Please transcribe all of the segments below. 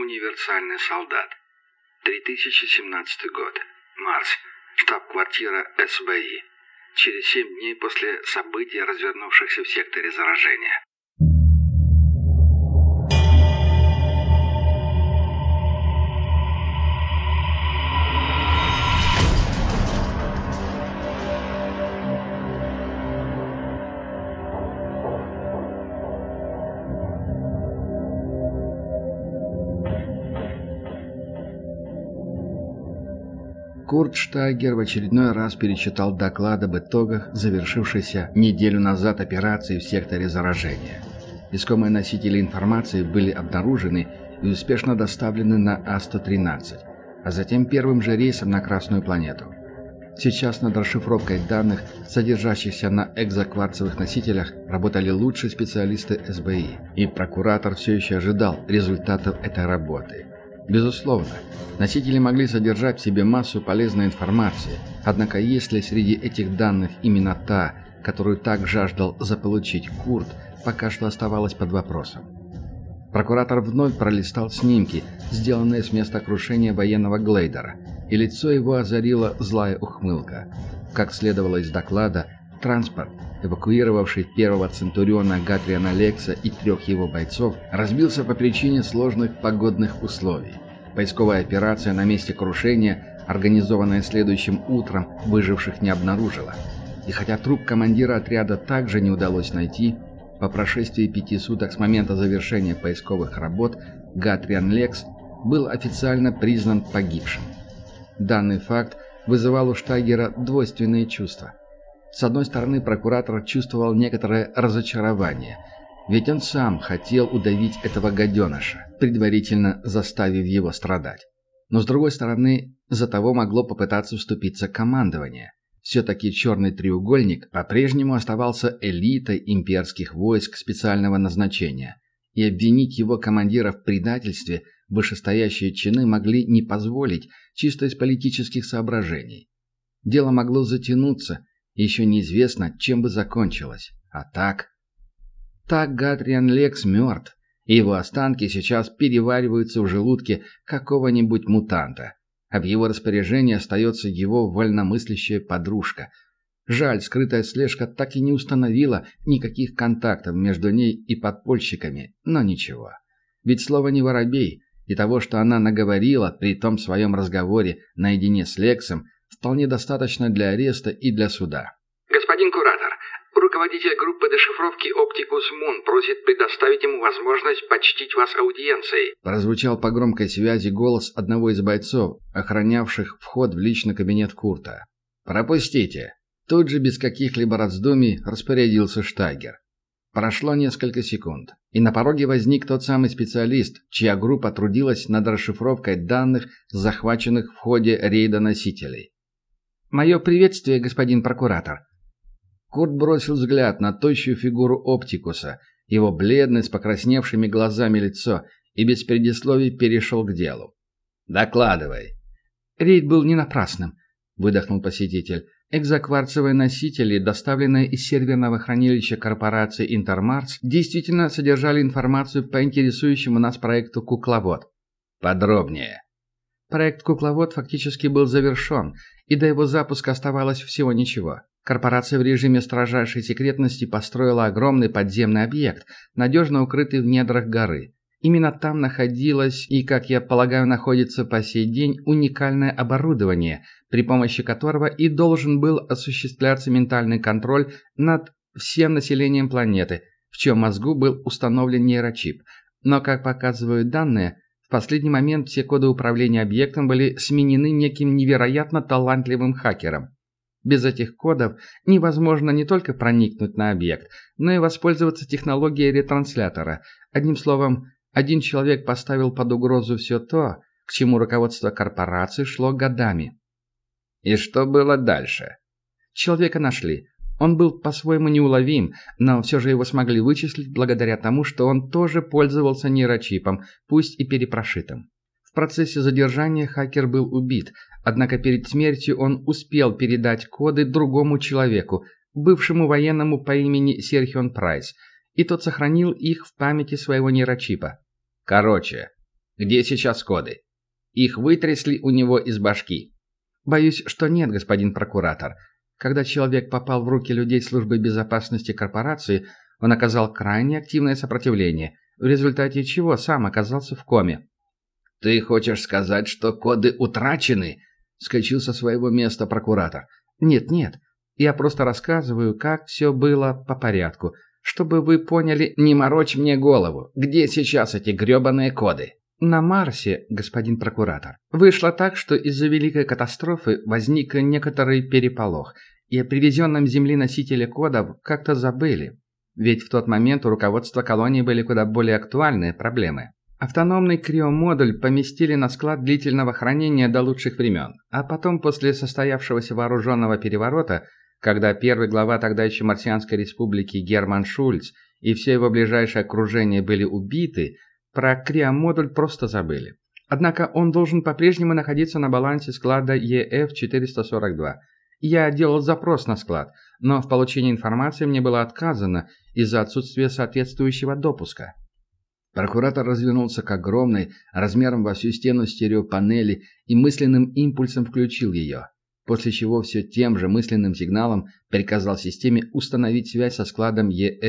Универсальный солдат. 3017 год. Марс. Штаб-квартира СБИ. Через 7 дней после событий, развернувшихся в секторе заражения. Курт Штайгер в очередной раз перечитал доклад об итогах завершившейся неделю назад операции в секторе заражения. Искомые носители информации были обнаружены и успешно доставлены на А-113, а затем первым же рейсом на Красную планету. Сейчас над расшифровкой данных, содержащихся на экзокварцевых носителях, работали лучшие специалисты СБИ, и прокуратор все еще ожидал результатов этой работы. Безусловно, носители могли содержать в себе массу полезной информации, однако если среди этих данных именно та, которую так жаждал заполучить Курт, пока что оставалась под вопросом. Прокуратор вновь пролистал снимки, сделанные с места крушения военного глейдера, и лицо его озарила злая ухмылка. Как следовало из доклада, транспорт, эвакуировавший первого Центуриона Гатриана Лекса и 3 его бойцов, разбился по причине сложных погодных условий. Поисковая операция на месте крушения, организованная следующим утром, выживших не обнаружила. И хотя труп командира отряда также не удалось найти, по прошествии 5 суток с момента завершения поисковых работ Гатриан Лекс был официально признан погибшим. Данный факт вызывал у Штайгера двойственные чувства. С одной стороны, прокуратор чувствовал некоторое разочарование, ведь он сам хотел удавить этого гаденыша, предварительно заставив его страдать. Но с другой стороны, за того могло попытаться вступиться командование. Все-таки черный треугольник по-прежнему оставался элитой имперских войск специального назначения, и обвинить его командира в предательстве вышестоящие чины могли не позволить чисто из политических соображений. Дело могло затянуться, еще неизвестно, чем бы закончилось. А так... Так Гатриан Лекс мертв, и его останки сейчас перевариваются в желудке какого-нибудь мутанта, а в его распоряжении остается его вольномыслящая подружка. Жаль, скрытая слежка так и не установила никаких контактов между ней и подпольщиками, но ничего. Ведь слово не воробей, и того, что она наговорила при том своем разговоре наедине с Лексом, вполне достаточно для ареста и для суда. Господин куратор, руководитель группы дешифровки Оптикус Мун просит предоставить ему возможность почтить вас аудиенцией. Прозвучал по громкой связи голос одного из бойцов, охранявших вход в личный кабинет Курта. «Пропустите!» Тут же без каких-либо раздумий распорядился Штайгер. Прошло несколько секунд, и на пороге возник тот самый специалист, чья группа трудилась над расшифровкой данных, захваченных в ходе рейда носителей. «Мое приветствие, господин прокуратор». Курт бросил взгляд на тощую фигуру Оптикуса, его бледное с покрасневшими глазами лицо, и без предисловий перешел к делу. «Докладывай». «Рейд был не напрасным», — выдохнул посетитель. «Экзокварцевые носители, доставленные из серверного хранилища корпорации Интермарс, действительно содержали информацию по интересующему нас проекту «Кукловод». «Подробнее». Проект «Кукловод» фактически был завершен, и до его запуска оставалось всего ничего. Корпорация в режиме строжайшей секретности построила огромный подземный объект, надежно укрытый в недрах горы. Именно там находилось и, как я полагаю, находится по сей день уникальное оборудование, при помощи которого и должен был осуществляться ментальный контроль над всем населением планеты, в чьем мозгу был установлен нейрочип. Но, как показывают данные, в последний момент все коды управления объектом были сменены неким невероятно талантливым хакером. Без этих кодов невозможно не только проникнуть на объект, но и воспользоваться технологией ретранслятора. Одним словом, один человек поставил под угрозу все то, к чему руководство корпорации шло годами. И что было дальше? Человека нашли. Он был по-своему неуловим, но все же его смогли вычислить благодаря тому, что он тоже пользовался нейрочипом, пусть и перепрошитым. В процессе задержания хакер был убит, однако перед смертью он успел передать коды другому человеку, бывшему военному по имени Серхион Прайс, и тот сохранил их в памяти своего нейрочипа. Короче, Где сейчас коды? Их вытрясли у него из башки. Боюсь, что нет, господин прокуратор. Когда человек попал в руки людей службы безопасности корпорации, он оказал крайне активное сопротивление, в результате чего сам оказался в коме. «Ты хочешь сказать, что коды утрачены?» — вскочил со своего места прокуратор. «Нет. Я просто рассказываю, как все было по порядку. Чтобы вы поняли, не морочь мне голову. Где сейчас эти гребаные коды?» «На Марсе, господин прокуратор. Вышло так, что из-за великой катастрофы возник некоторый переполох, и о привезенном с Земли носителе кодов как-то забыли. Ведь в тот момент у руководства колонии были куда более актуальные проблемы. Автономный криомодуль поместили на склад длительного хранения до лучших времен, а потом после состоявшегося вооруженного переворота, когда первый глава тогда еще Марсианской республики Герман Шульц и все его ближайшее окружение были убиты, про криомодуль просто забыли. Однако он должен по-прежнему находиться на балансе склада ЕФ-442. Я делал запрос на склад, но в получении информации мне было отказано из-за отсутствия соответствующего допуска. Прокуратор развернулся к огромной, размером во всю стену стереопанели и мысленным импульсом включил ее, после чего все тем же мысленным сигналом приказал системе установить связь со складом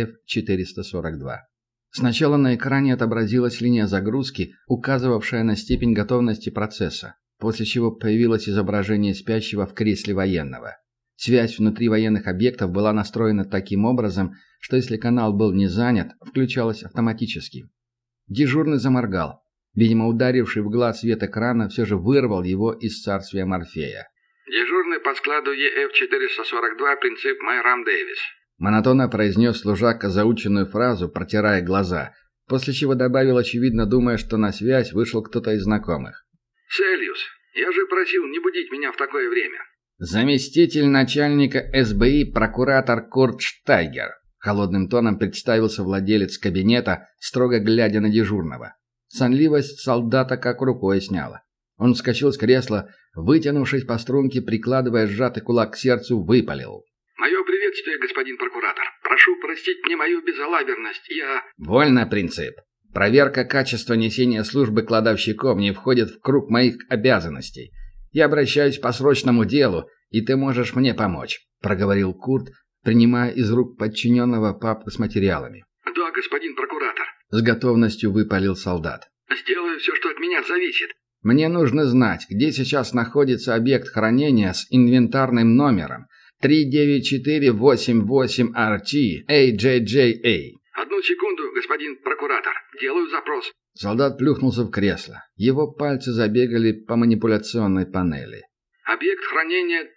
ЕФ-442. Сначала на экране отобразилась линия загрузки, указывавшая на степень готовности процесса, после чего появилось изображение спящего в кресле военного. Связь внутри военных объектов была настроена таким образом, что если канал был не занят, включалась автоматически. Дежурный заморгал. Видимо, ударивший в глаз свет экрана все же вырвал его из царствия Морфея. «Дежурный по складу ЕФ-442, принцип Майрам Дэвис». Монотонно произнес служака заученную фразу, протирая глаза, после чего добавил, очевидно думая, что на связь вышел кто-то из знакомых. «Селиус, я же просил не будить меня в такое время». «Заместитель начальника СБИ прокуратор Курт Штайгер», холодным тоном представился владелец кабинета, строго глядя на дежурного. Сонливость солдата как рукой сняла. Он вскочил с кресла, вытянувшись по струнке, прикладывая сжатый кулак к сердцу, выпалил. «Мое приветствие, господин прокуратор. Прошу простить мне мою безалаберность. Я...» «Вольно, принцип. Проверка качества несения службы кладовщиков не входит в круг моих обязанностей. Я обращаюсь по срочному делу, и ты можешь мне помочь», — проговорил Курт, принимая из рук подчиненного папку с материалами. «Да, господин прокуратор», — с готовностью выпалил солдат. «Сделаю все, что от меня зависит». «Мне нужно знать, где сейчас находится объект хранения с инвентарным номером 39488RT AJJA». «Одну секунду, господин прокуратор. Делаю запрос». Солдат плюхнулся в кресло. Его пальцы забегали по манипуляционной панели. «Объект хранения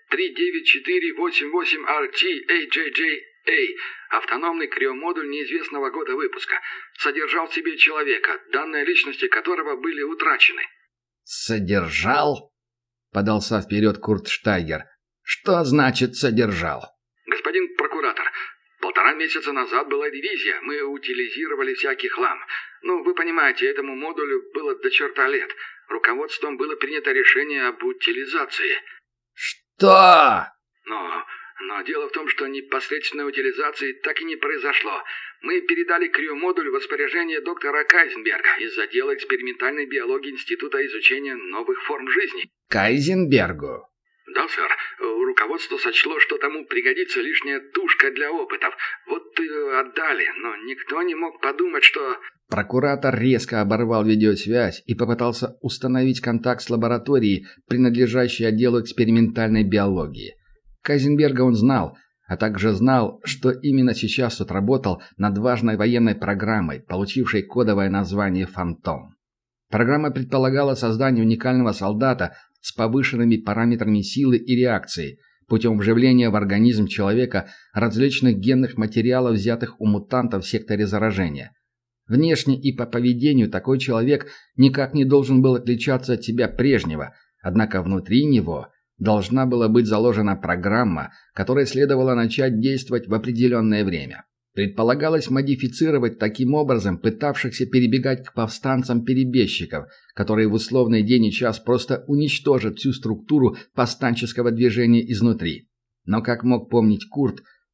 39488RT AJJA. Автономный криомодуль неизвестного года выпуска. Содержал в себе человека, данные личности которого были утрачены». «Содержал?» — подался вперед Курт Штайгер. «Что значит «содержал»?» «Господин прокуратор, 1,5 месяца назад была ревизия. Мы утилизировали всякий хлам. Ну, вы понимаете, этому модулю было до черта лет. Руководством было принято решение об утилизации». «Что?» Но дело в том, что непосредственной утилизации так и не произошло. Мы передали криомодуль в распоряжение доктора Кайзенберга из отдела экспериментальной биологии Института изучения новых форм жизни». «Кайзенбергу?» «Да, сэр. Руководство сочло, что тому пригодится лишняя тушка для опытов. Вот отдали, но никто не мог подумать, что...» Прокуратор резко оборвал видеосвязь и попытался установить контакт с лабораторией, принадлежащей отделу экспериментальной биологии. Кайзенберга он знал, а также знал, что именно сейчас тот работал над важной военной программой, получившей кодовое название «Фантом». Программа предполагала создание уникального солдата с повышенными параметрами силы и реакции, путем вживления в организм человека различных генных материалов, взятых у мутантов в секторе заражения. Внешне и по поведению такой человек никак не должен был отличаться от себя прежнего, однако внутри него должна была быть заложена программа, которая следовало начать действовать в определенное время. Предполагалось модифицировать таким образом пытавшихся перебегать к повстанцам-перебежчиков, которые в условный день и час просто уничтожат всю структуру повстанческого движения изнутри. Но, как мог помнить Курт,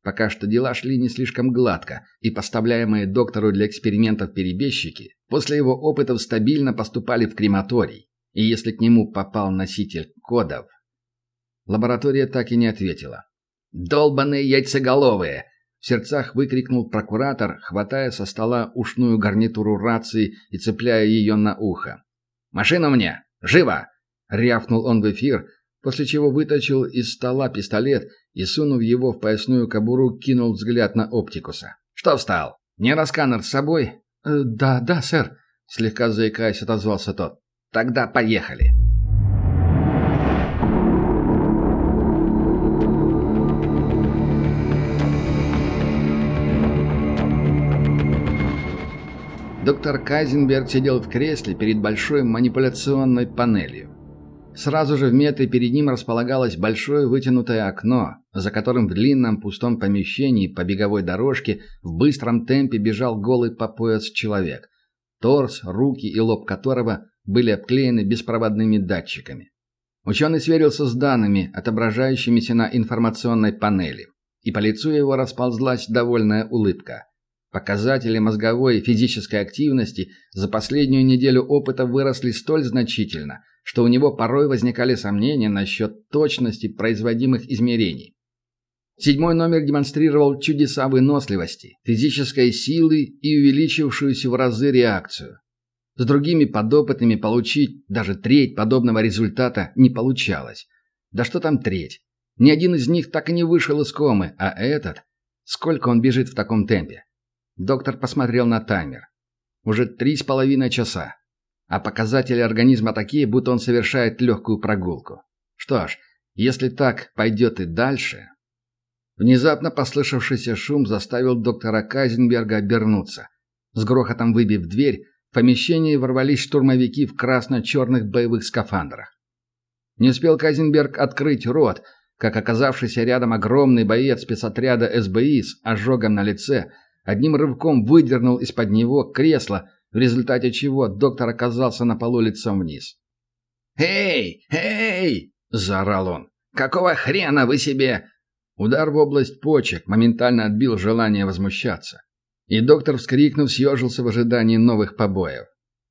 Пока что дела шли не слишком гладко, и поставляемые доктору для экспериментов перебежчики после его опытов стабильно поступали в крематорий. И если к нему попал носитель кодов... Лаборатория так и не ответила. «Долбаные яйцеголовые!» В сердцах выкрикнул прокуратор, хватая со стола ушную гарнитуру рации и цепляя ее на ухо. «Машину мне! Живо!» — рявкнул он в эфир, после чего вытащил из стола пистолет и, сунув его в поясную кобуру, кинул взгляд на Оптикуса. «Что встал? Нейросканер с собой?» Да, сэр», — слегка заикаясь, отозвался тот. «Тогда поехали». Доктор Кайзенберг сидел в кресле перед большой манипуляционной панелью. Сразу же в метре перед ним располагалось большое вытянутое окно, за которым в длинном пустом помещении по беговой дорожке в быстром темпе бежал голый по пояс человек, торс, руки и лоб которого были обклеены беспроводными датчиками. Ученый сверился с данными, отображающимися на информационной панели, и по лицу его расползлась довольная улыбка. Показатели мозговой и физической активности за последнюю неделю опыта выросли столь значительно, что у него порой возникали сомнения насчет точности производимых измерений. 7-й номер демонстрировал чудеса выносливости, физической силы и увеличившуюся в разы реакцию. С другими подопытными получить даже треть подобного результата не получалось. Да что там треть? Ни один из них так и не вышел из комы, а этот... Сколько он бежит в таком темпе? Доктор посмотрел на таймер. Уже 3,5 часа. А показатели организма такие, будто он совершает легкую прогулку. Что ж, если так пойдет и дальше... Внезапно послышавшийся шум заставил доктора Кайзенберга обернуться. С грохотом выбив дверь, в помещение ворвались штурмовики в красно-черных боевых скафандрах. Не успел Кайзенберг открыть рот, как оказавшийся рядом огромный боец спецотряда СБИ с ожогом на лице одним рывком выдернул из-под него кресло, в результате чего доктор оказался на полу лицом вниз. «Эй! Эй!» – заорал он. «Какого хрена вы себе...» Удар в область почек моментально отбил желание возмущаться. И доктор, вскрикнув, съежился в ожидании новых побоев.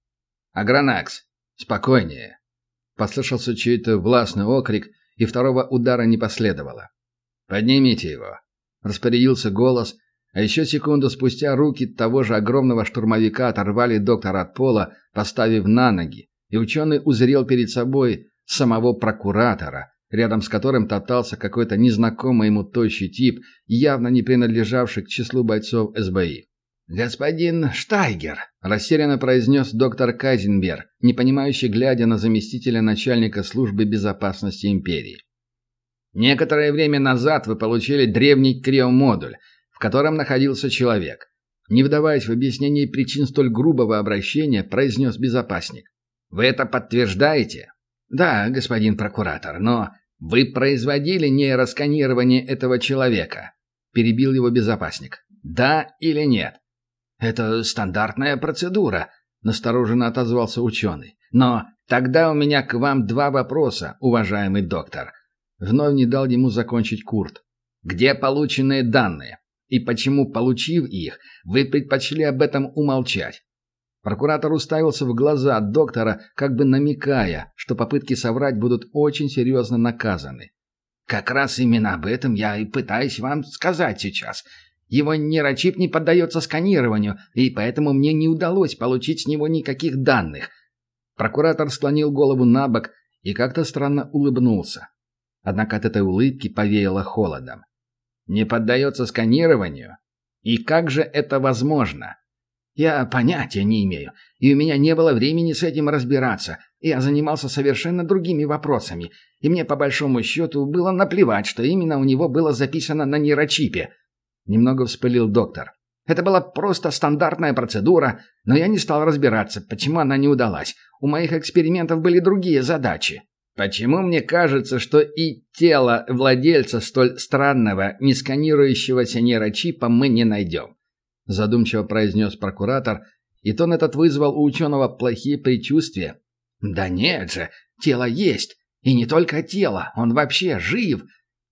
«Агронакс, спокойнее!» Послышался чей-то властный окрик, и второго удара не последовало. «Поднимите его!» – распорядился голос, а еще секунду спустя руки того же огромного штурмовика оторвали доктора от пола, поставив на ноги, и ученый узрел перед собой самого прокуратора, рядом с которым топтался какой-то незнакомый ему тощий тип, явно не принадлежавший к числу бойцов СБИ. «Господин Штайгер», – растерянно произнес доктор Кайзенберг, непонимающе глядя на заместителя начальника службы безопасности империи. «Некоторое время назад вы получили древний криомодуль, в котором находился человек». Не вдаваясь в объяснение причин столь грубого обращения, произнес безопасник. «Вы это подтверждаете?» «Да, господин прокуратор, но вы производили нейросканирование этого человека?» Перебил его безопасник. «Да или нет?» «Это стандартная процедура», – настороженно отозвался ученый. «Но тогда у меня к вам 2 вопроса, уважаемый доктор». Вновь не дал ему закончить Курт. «Где полученные данные? И почему, получив их, вы предпочли об этом умолчать?» Прокуратор уставился в глаза доктора, как бы намекая, что попытки соврать будут очень серьезно наказаны. «Как раз именно об этом я и пытаюсь вам сказать сейчас. Его нейрочип не поддается сканированию, и поэтому мне не удалось получить с него никаких данных». Прокуратор склонил голову на бок и как-то странно улыбнулся. Однако от этой улыбки повеяло холодом. «Не поддается сканированию? И как же это возможно?» «Я понятия не имею, и у меня не было времени с этим разбираться. Я занимался совершенно другими вопросами, и мне по большому счету было наплевать, что именно у него было записано на нейрочипе». Немного вспылил доктор. «Это была просто стандартная процедура, но я не стал разбираться, почему она не удалась. У моих экспериментов были другие задачи». «Почему мне кажется, что и тело владельца столь странного, не сканирующегося нейрочипа мы не найдем?» Задумчиво произнес прокуратор, и тон этот вызвал у ученого плохие предчувствия. «Да нет же, тело есть, и не только тело, он вообще жив!»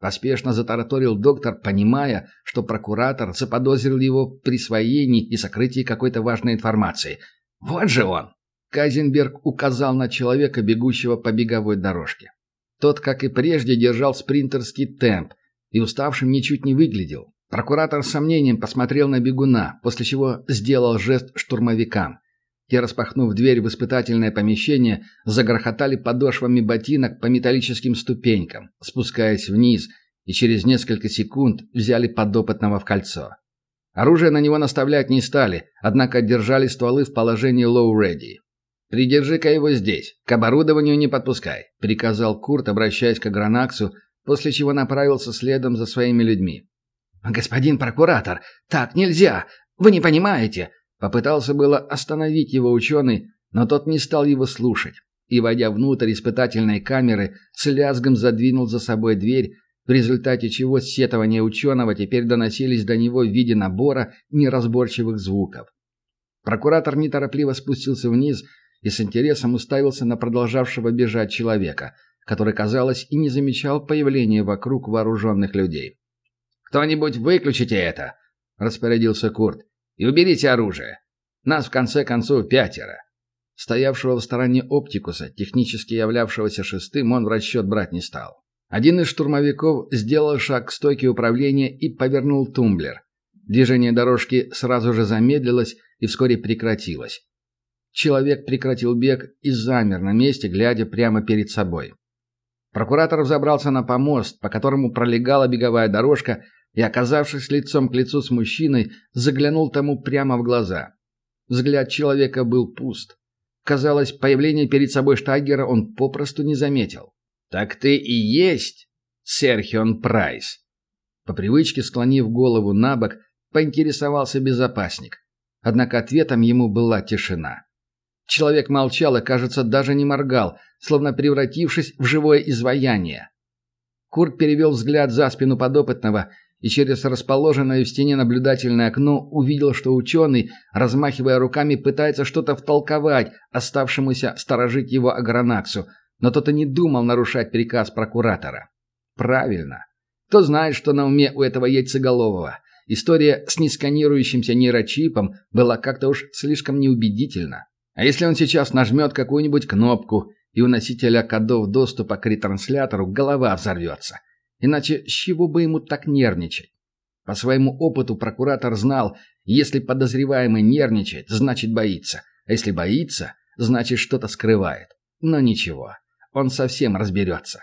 Поспешно затараторил доктор, понимая, что прокуратор заподозрил его в присвоении и сокрытии какой-то важной информации. «Вот же он!» Кайзенберг указал на человека, бегущего по беговой дорожке. Тот, как и прежде, держал спринтерский темп и уставшим ничуть не выглядел. Прокуратор с сомнением посмотрел на бегуна, после чего сделал жест штурмовикам. Те, распахнув дверь в испытательное помещение, загрохотали подошвами ботинок по металлическим ступенькам, спускаясь вниз, и через несколько секунд взяли подопытного в кольцо. Оружие на него наставлять не стали, однако держали стволы в положении low-ready. «Придержи-ка его здесь, к оборудованию не подпускай», — приказал Курт, обращаясь к Агронаксу, после чего направился следом за своими людьми. «Господин прокуратор, так нельзя! Вы не понимаете!» Попытался было остановить его ученый, но тот не стал его слушать и, войдя внутрь испытательной камеры, с лязгом задвинул за собой дверь, в результате чего сетования ученого теперь доносились до него в виде набора неразборчивых звуков. Прокуратор неторопливо спустился вниз и с интересом уставился на продолжавшего бежать человека, который, казалось, и не замечал появления вокруг вооруженных людей. «Кто-нибудь выключите это!» – распорядился Курт. «И уберите оружие. Нас, в конце концов, 5». Стоявшего в стороне Оптикуса, технически являвшегося шестым, он в расчет брать не стал. Один из штурмовиков сделал шаг к стойке управления и повернул тумблер. Движение дорожки сразу же замедлилось и вскоре прекратилось. Человек прекратил бег и замер на месте, глядя прямо перед собой. Прокуратор взобрался на помост, по которому пролегала беговая дорожка, и, оказавшись лицом к лицу с мужчиной, заглянул тому прямо в глаза. Взгляд человека был пуст. Казалось, появление перед собой Штаггера он попросту не заметил. «Так ты и есть Серхион Прайс?» По привычке, склонив голову на бок, поинтересовался безопасник. Однако ответом ему была тишина. Человек молчал и, кажется, даже не моргал, словно превратившись в живое изваяние. Курт перевел взгляд за спину подопытного и через расположенное в стене наблюдательное окно увидел, что ученый, размахивая руками, пытается что-то втолковать оставшемуся сторожить его Агронаксу, но тот и не думал нарушать приказ прокуратора. Правильно. Кто знает, что на уме у этого яйцеголового. История с несканирующимся нейрочипом была как-то уж слишком неубедительна. А если он сейчас нажмет какую-нибудь кнопку, и у носителя кодов доступа к ретранслятору голова взорвется? Иначе с чего бы ему так нервничать? По своему опыту прокуратор знал, если подозреваемый нервничает, значит боится. А если боится, значит что-то скрывает. Но ничего, он совсем разберется.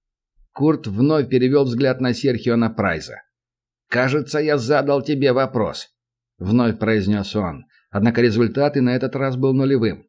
Курт вновь перевел взгляд на Серхиона Прайза. «Кажется, я задал тебе вопрос», — вновь произнес он. Однако результат и на этот раз был нулевым.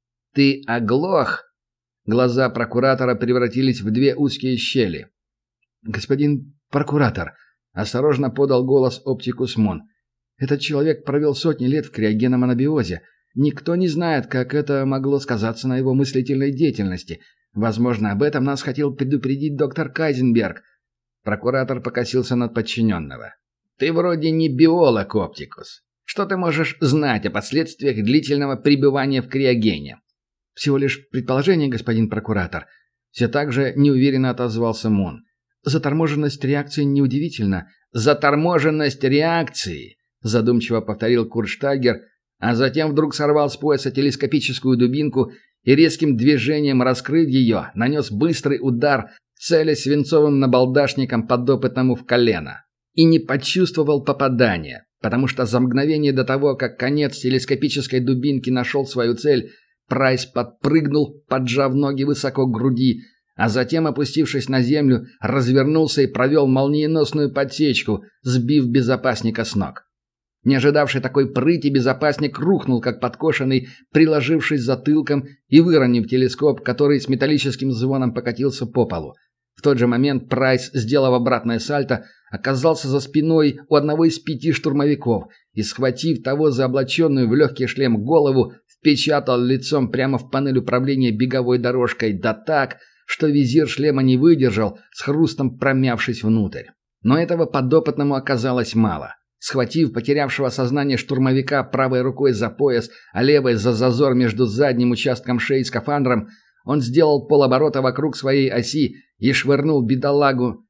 «Ты оглох?» Глаза прокуратора превратились в две узкие щели. «Господин прокуратор», — осторожно подал голос Оптикус Мон, — «этот человек провел сотни лет в криогенном анабиозе. Никто не знает, как это могло сказаться на его мыслительной деятельности. Возможно, об этом нас хотел предупредить доктор Кайзенберг». Прокуратор покосился над подчиненного. «Ты вроде не биолог, Оптикус. Что ты можешь знать о последствиях длительного пребывания в криогене?» «Всего лишь предположение, господин прокуратор». Все так же неуверенно отозвался Мон. «Заторможенность реакции неудивительна». «Заторможенность реакции», — задумчиво повторил Курт Штаггер, а затем вдруг сорвал с пояса телескопическую дубинку и резким движением, раскрыв ее, нанес быстрый удар, целясь свинцовым набалдашником подопытному в колено. И не почувствовал попадания, потому что за мгновение до того, как конец телескопической дубинки нашел свою цель, Прайс подпрыгнул, поджав ноги высоко к груди, а затем, опустившись на землю, развернулся и провел молниеносную подсечку, сбив безопасника с ног. Не ожидавший такой прыти, безопасник рухнул, как подкошенный, приложившись затылком и выронив телескоп, который с металлическим звоном покатился по полу. В тот же момент Прайс, сделав обратное сальто, оказался за спиной у одного из 5 штурмовиков и, схватив того за облаченную в легкий шлем голову, впечатал лицом прямо в панель управления беговой дорожкой, да так, что визир шлема не выдержал, с хрустом промявшись внутрь. Но этого подопытному оказалось мало. Схватив потерявшего сознание штурмовика правой рукой за пояс, а левой за зазор между задним участком шеи и скафандром, он сделал полоборота вокруг своей оси и швырнул бедолагу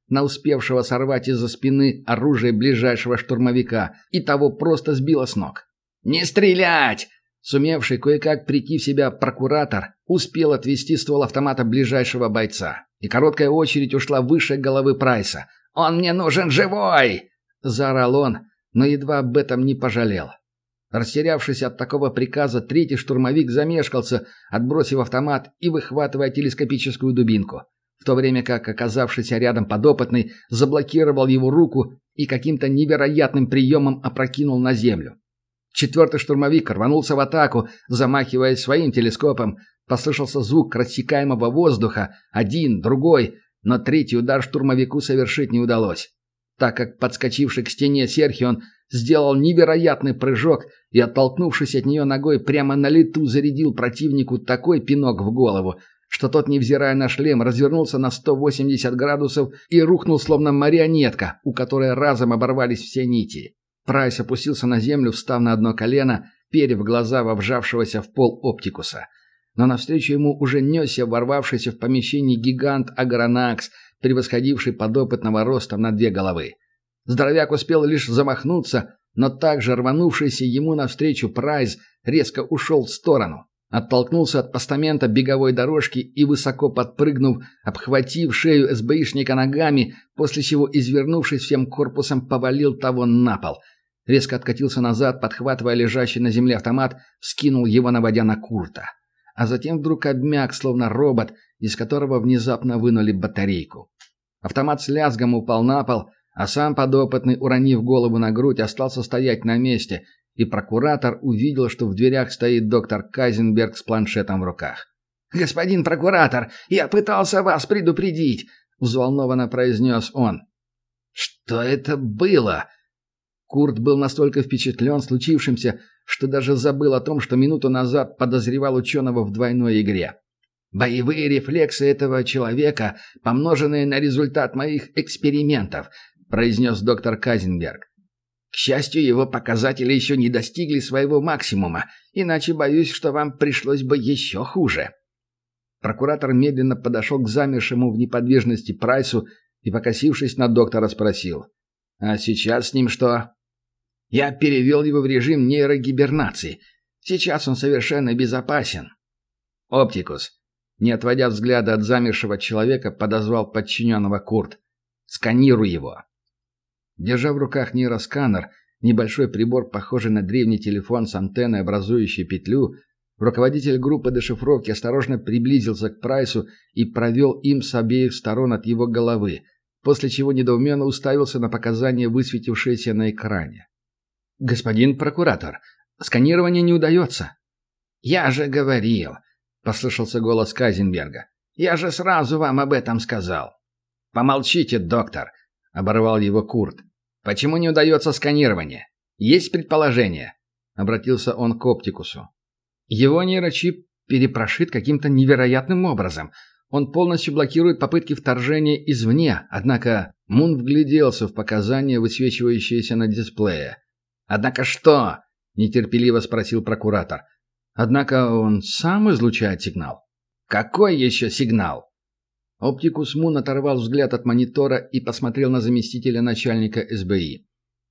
на успевшего сорвать из-за спины оружие ближайшего штурмовика, и того просто сбило с ног. «Не стрелять!» Сумевший кое-как прийти в себя прокуратор успел отвести ствол автомата ближайшего бойца, и короткая очередь ушла выше головы Прайса. «Он мне нужен живой!» – заорал он, но едва об этом не пожалел. Растерявшись от такого приказа, третий штурмовик замешкался, отбросив автомат и выхватывая телескопическую дубинку, в то время как оказавшийся рядом подопытный заблокировал его руку и каким-то невероятным приемом опрокинул на землю. Четвертый штурмовик рванулся в атаку, замахиваясь своим телескопом. Послышался звук рассекаемого воздуха, один, другой, но третий удар штурмовику совершить не удалось, так как подскочивший к стене Серхион сделал невероятный прыжок и, оттолкнувшись от нее ногой, прямо на лету зарядил противнику такой пинок в голову, что тот, невзирая на шлем, развернулся на 180 градусов и рухнул, словно марионетка, у которой разом оборвались все нити. Прайс опустился на землю, встав на одно колено, перев глаза во вжавшегося в пол Оптикуса. Но навстречу ему уже несся ворвавшийся в помещение гигант Агронакс, превосходивший подопытного ростом на 2 головы. Здоровяк успел лишь замахнуться, но также рванувшийся ему навстречу Прайс резко ушел в сторону, оттолкнулся от постамента беговой дорожки и, высоко подпрыгнув, обхватив шею СБИшника ногами, после чего, извернувшись всем корпусом, повалил того на пол. Резко откатился назад, подхватывая лежащий на земле автомат, вскинул его, наводя на Курта. А затем вдруг обмяк, словно робот, из которого внезапно вынули батарейку. Автомат с лязгом упал на пол, а сам подопытный, уронив голову на грудь, остался стоять на месте, и прокуратор увидел, что в дверях стоит доктор Кайзенберг с планшетом в руках. «Господин прокуратор, я пытался вас предупредить!» — взволнованно произнес он. «Что это было?» Курт был настолько впечатлен случившимся, что даже забыл о том, что минуту назад подозревал ученого в двойной игре. «Боевые рефлексы этого человека, помноженные на результат моих экспериментов», — произнес доктор Кайзенберг. «К счастью, его показатели еще не достигли своего максимума, иначе боюсь, что вам пришлось бы еще хуже». Прокуратор медленно подошел к замершему в неподвижности Прайсу и, покосившись на доктора, спросил: «А сейчас с ним что?» «Я перевел его в режим нейрогибернации. Сейчас он совершенно безопасен». «Оптикус», не отводя взгляда от замершего человека, подозвал подчиненного Курт. «Сканируй его». Держа в руках нейросканер, небольшой прибор, похожий на древний телефон с антенной, образующей петлю, руководитель группы дешифровки осторожно приблизился к Прайсу и провел им с обеих сторон от его головы, после чего недоуменно уставился на показания, высветившиеся на экране. «Господин прокуратор, сканирование не удается». «Я же говорил», — послышался голос Кайзенберга. «Я же сразу вам об этом сказал». «Помолчите, доктор», — оборвал его Курт. «Почему не удается сканирование? Есть предположение?» — обратился он к Оптикусу. «Его нейрочип перепрошит каким-то невероятным образом. Он полностью блокирует попытки вторжения извне, однако...» Мун вгляделся в показания, высвечивающиеся на дисплее. «Однако что?» — нетерпеливо спросил прокуратор. «Однако он сам излучает сигнал». «Какой еще сигнал?» Оптикус Мун оторвал взгляд от монитора и посмотрел на заместителя начальника СБИ.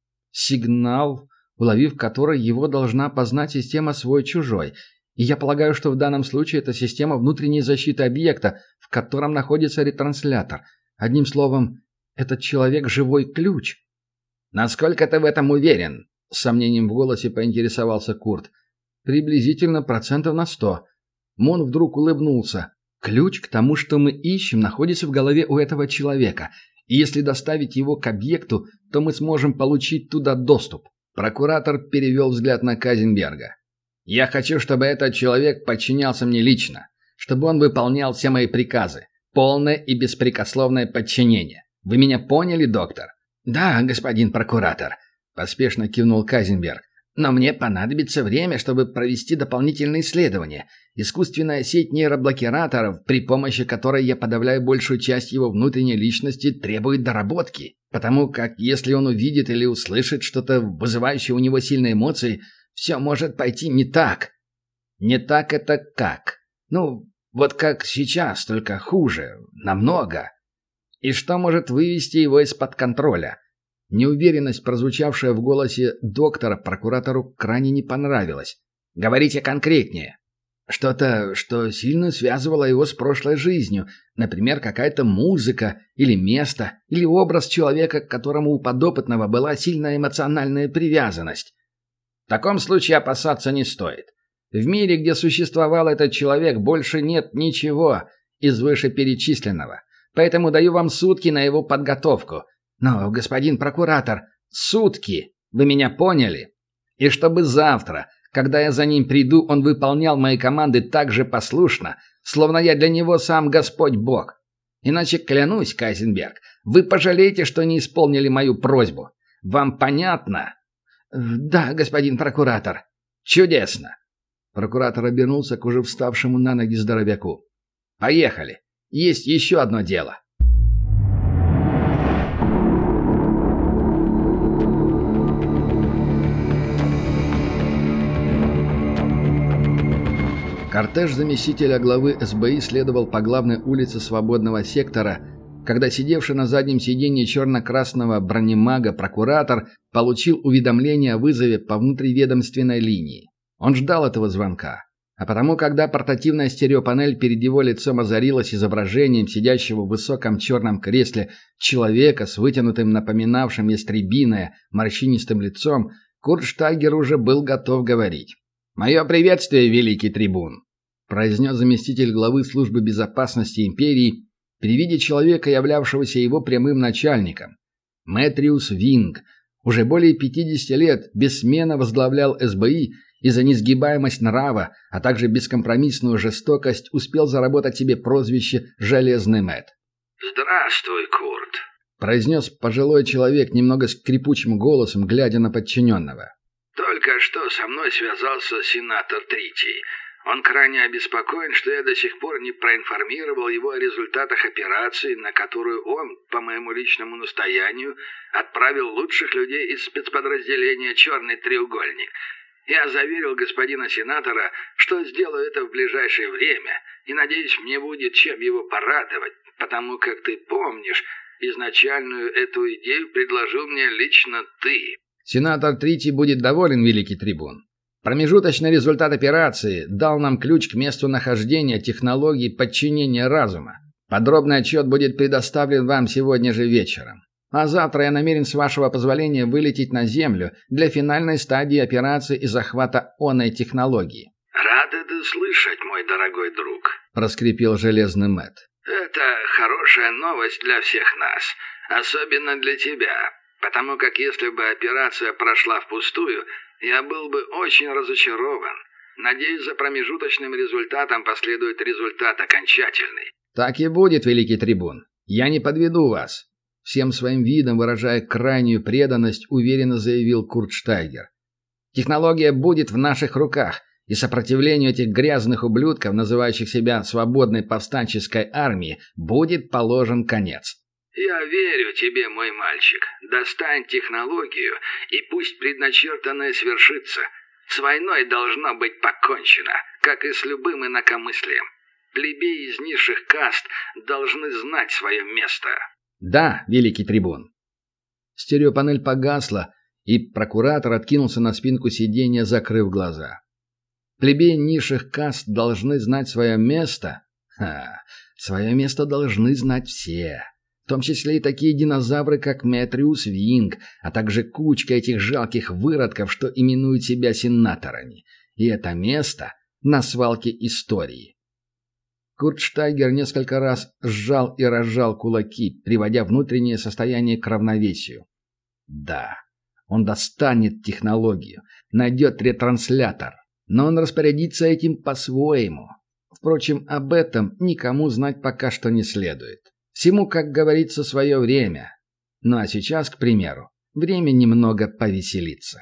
«Сигнал, уловив который его должна познать система свой-чужой. И я полагаю, что в данном случае это система внутренней защиты объекта, в котором находится ретранслятор. Одним словом, этот человек — живой ключ». «Насколько ты в этом уверен?» — с сомнением в голосе поинтересовался Курт. «Приблизительно 100%. Мун вдруг улыбнулся. «Ключ к тому, что мы ищем, находится в голове у этого человека. И если доставить его к объекту, то мы сможем получить туда доступ». Прокуратор перевел взгляд на Кайзенберга. «Я хочу, чтобы этот человек подчинялся мне лично, чтобы он выполнял все мои приказы. Полное и беспрекословное подчинение. Вы меня поняли, доктор?» «Да, господин прокуратор», — поспешно кивнул Кайзенберг. «Но мне понадобится время, чтобы провести дополнительные исследования. Искусственная сеть нейроблокираторов, при помощи которой я подавляю большую часть его внутренней личности, требует доработки. Потому как если он увидит или услышит что-то, вызывающее у него сильные эмоции, все может пойти не так». «Не так это как?» «Ну, вот как сейчас, только хуже. Намного». И что может вывести его из-под контроля? Неуверенность, прозвучавшая в голосе доктора, прокуратору крайне не понравилась. «Говорите конкретнее». «Что-то, что сильно связывало его с прошлой жизнью. Например, какая-то музыка, или место, или образ человека, к которому у подопытного была сильная эмоциональная привязанность. В таком случае опасаться не стоит. В мире, где существовал этот человек, больше нет ничего из вышеперечисленного. Поэтому даю вам сутки на его подготовку. Но, господин прокуратор, сутки! Вы меня поняли? И чтобы завтра, когда я за ним приду, он выполнял мои команды так же послушно, словно я для него сам Господь Бог. Иначе, клянусь, Кайзенберг, вы пожалеете, что не исполнили мою просьбу. Вам понятно?» «Да, господин прокуратор». «Чудесно!» Прокуратор обернулся к уже вставшему на ноги здоровяку. «Поехали. Есть еще одно дело». Кортеж заместителя главы СБИ следовал по главной улице свободного сектора, когда сидевший на заднем сиденье черно-красного бронемага прокуратор получил уведомление о вызове по внутриведомственной линии. Он ждал этого звонка, а потому, когда портативная стереопанель перед его лицом озарилась изображением сидящего в высоком черном кресле человека с вытянутым, напоминавшим ястребиное, морщинистым лицом, Курт Штайгер уже был готов говорить. «Мое приветствие, великий трибун», – произнес заместитель главы службы безопасности империи при виде человека, являвшегося его прямым начальником. Мэтриус Винг уже более 50 лет бессменно возглавлял СБИ и за несгибаемость нрава, а также бескомпромиссную жестокость успел заработать себе прозвище «Железный Мэтт». «Здравствуй, Курт», – произнес пожилой человек немного скрипучим голосом, глядя на подчиненного. «Только что со мной связался сенатор Тритий. Он крайне обеспокоен, что я до сих пор не проинформировал его о результатах операции, на которую он, по моему личному настоянию, отправил лучших людей из спецподразделения «Черный треугольник». Я заверил господина сенатора, что сделаю это в ближайшее время, и, надеюсь, мне будет чем его порадовать, потому как ты помнишь, изначальную эту идею предложил мне лично ты». «Сенатор Тритий будет доволен, великий трибун. Промежуточный результат операции дал нам ключ к месту нахождения технологий подчинения разума. Подробный отчет будет предоставлен вам сегодня же вечером. А завтра я намерен, с вашего позволения, вылететь на Землю для финальной стадии операции и захвата оной технологии». «Рад это слышать, мой дорогой друг», – проскрипел Железный Мэтт. «Это хорошая новость для всех нас, особенно для тебя, потому как если бы операция прошла впустую, я был бы очень разочарован. Надеюсь, за промежуточным результатом последует результат окончательный». «Так и будет, великий трибун. Я не подведу вас», — всем своим видом, выражая крайнюю преданность, уверенно заявил Курт Штайгер. «Технология будет в наших руках, и сопротивлению этих грязных ублюдков, называющих себя свободной повстанческой армией, будет положен конец». «Я верю тебе, мой мальчик. Достань технологию, и пусть предначертанное свершится. С войной должно быть покончено, как и с любым инакомыслием. Плебеи из низших каст должны знать свое место». «Да, великий трибун». Стереопанель погасла, и прокуратор откинулся на спинку сиденья, закрыв глаза. «Плебеи низших каст должны знать свое место?» Свое место должны знать все. В том числе и такие динозавры, как Мэтриус Винг, а также кучка этих жалких выродков, что именуют себя сенаторами. И это место на свалке истории. Курт Штайгер несколько раз сжал и разжал кулаки, приводя внутреннее состояние к равновесию. Да, он достанет технологию, найдет ретранслятор, но он распорядится этим по-своему. Впрочем, об этом никому знать пока что не следует. Всему, как говорится, свое время. Ну а сейчас, к примеру, время немного повеселиться.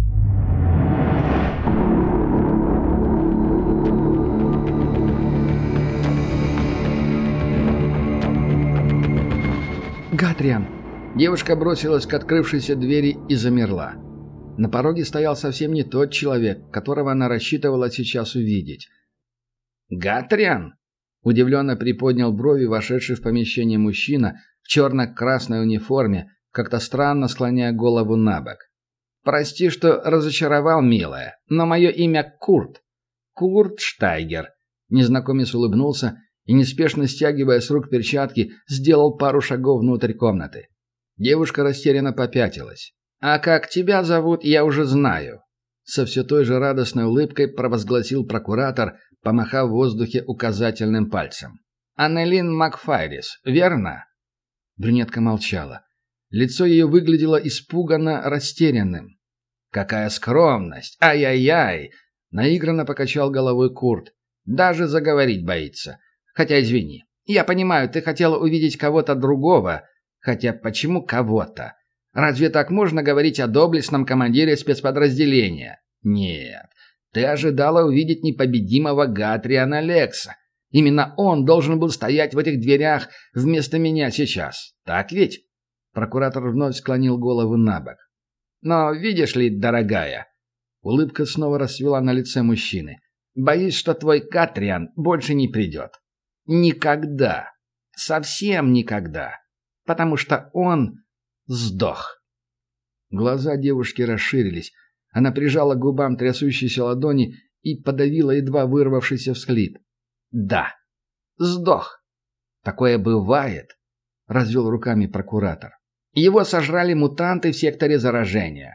«Гатриан!» Девушка бросилась к открывшейся двери и замерла. На пороге стоял совсем не тот человек, которого она рассчитывала сейчас увидеть. «Гатриан?» Удивленно приподнял брови вошедший в помещение мужчина в черно-красной униформе, как-то странно склоняя голову на бок. «Прости, что разочаровал, милая, но мое имя Курт. Курт Штайгер». Незнакомец улыбнулся и, неспешно стягивая с рук перчатки, сделал пару шагов внутрь комнаты. Девушка растерянно попятилась. «А как тебя зовут, я уже знаю». Со все той же радостной улыбкой провозгласил прокуратор, помахав в воздухе указательным пальцем. «Аннелин Макфайрис, верно?» Брюнетка молчала. Лицо ее выглядело испуганно растерянным. «Какая скромность! Ай-яй-яй!» Наигранно покачал головой Курт. «Даже заговорить боится. Хотя, извини, я понимаю, ты хотела увидеть кого-то другого. Хотя почему кого-то? Разве так можно говорить о доблестном командире спецподразделения? Нет. Ты ожидала увидеть непобедимого Гатриана Лекса. Именно он должен был стоять в этих дверях вместо меня сейчас. Так ведь?» Прокуратор вновь склонил голову на бок. «Но видишь ли, дорогая...» Улыбка снова расцвела на лице мужчины. «Боюсь, что твой Гатриан больше не придет. Никогда. Совсем никогда. Потому что он сдох». Глаза девушки расширились. Она прижала к губам трясущиеся ладони и подавила едва вырвавшийся всхлип. «Да, сдох. Такое бывает», — развел руками прокуратор. «Его сожрали мутанты в секторе заражения».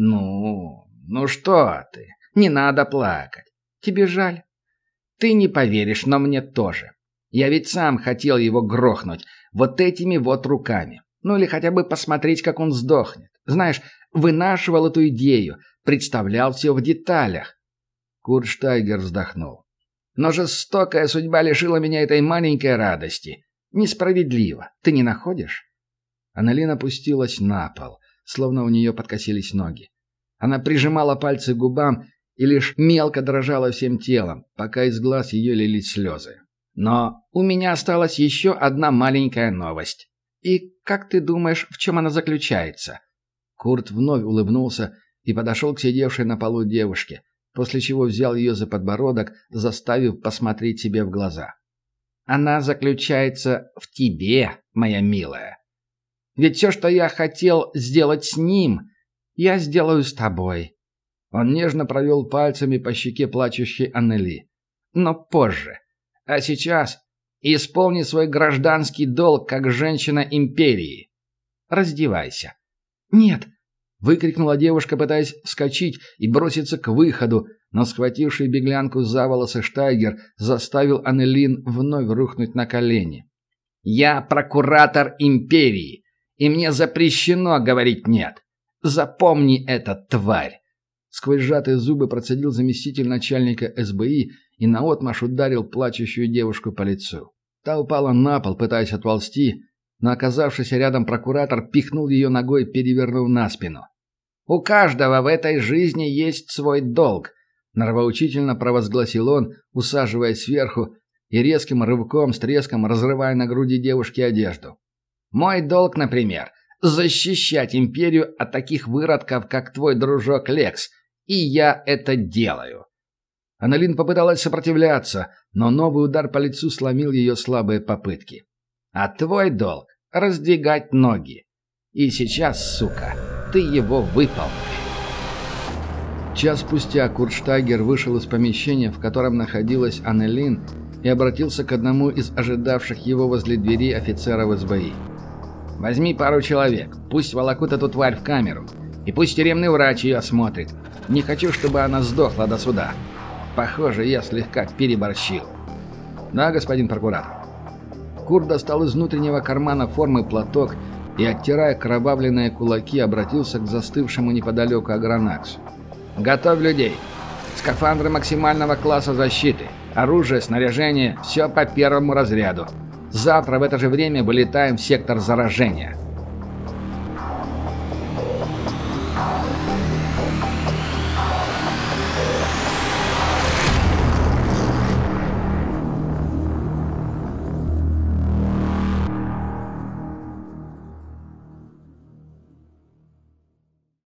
Ну что ты? Не надо плакать. Тебе жаль? Ты не поверишь, но мне тоже. Я ведь сам хотел его грохнуть вот этими вот руками. Ну или хотя бы посмотреть, как он сдохнет. Знаешь, вынашивал эту идею, представлял все в деталях». Курт Штайгер вздохнул. «Но жестокая судьба лишила меня этой маленькой радости. Несправедливо. Ты не находишь?» Аннелин опустилась на пол, словно у нее подкосились ноги. Она прижимала пальцы к губам и лишь мелко дрожала всем телом, пока из глаз ее лились слезы. «Но у меня осталась еще одна маленькая новость. И как ты думаешь, в чем она заключается?» Курт вновь улыбнулся и подошел к сидевшей на полу девушке, после чего взял ее за подбородок, заставив посмотреть себе в глаза. «Она заключается в тебе, моя милая. Ведь все, что я хотел сделать с ним, я сделаю с тобой». Он нежно провел пальцами по щеке плачущей Аннели. «Но позже. А сейчас исполни свой гражданский долг как женщина империи. Раздевайся». «Нет!» — выкрикнула девушка, пытаясь вскочить и броситься к выходу, но схвативший беглянку за волосы Штайгер заставил Аннелин вновь рухнуть на колени. «Я прокуратор империи, и мне запрещено говорить «нет». Запомни это, тварь!» Сквозь сжатые зубы процедил заместитель начальника СБИ и наотмашь ударил плачущую девушку по лицу. Та упала на пол, пытаясь отползти, но оказавшийся рядом прокуратор пихнул ее ногой, перевернув на спину. «У каждого в этой жизни есть свой долг», — нравоучительно провозгласил он, усаживаясь сверху и резким рывком с треском разрывая на груди девушки одежду. «Мой долг, например, защищать империю от таких выродков, как твой дружок Лекс, и я это делаю». Аннелин попыталась сопротивляться, но новый удар по лицу сломил ее слабые попытки. «А твой долг — раздвигать ноги. И сейчас, сука, ты его выполнишь». Час спустя Курт Штайгер вышел из помещения, в котором находилась Аннелин, и обратился к одному из ожидавших его возле двери офицеров СБИ. «Возьми пару человек, пусть волокут эту тварь в камеру, и пусть тюремный врач ее осмотрит. Не хочу, чтобы она сдохла до суда. Похоже, я слегка переборщил». «Да, господин прокуратор». Курт достал из внутреннего кармана формы платок и, оттирая кровавленные кулаки, обратился к застывшему неподалеку Агронаксу. «Готовь людей. Скафандры максимального класса защиты. Оружие, снаряжение – все по первому разряду. Завтра в это же время вылетаем в сектор заражения».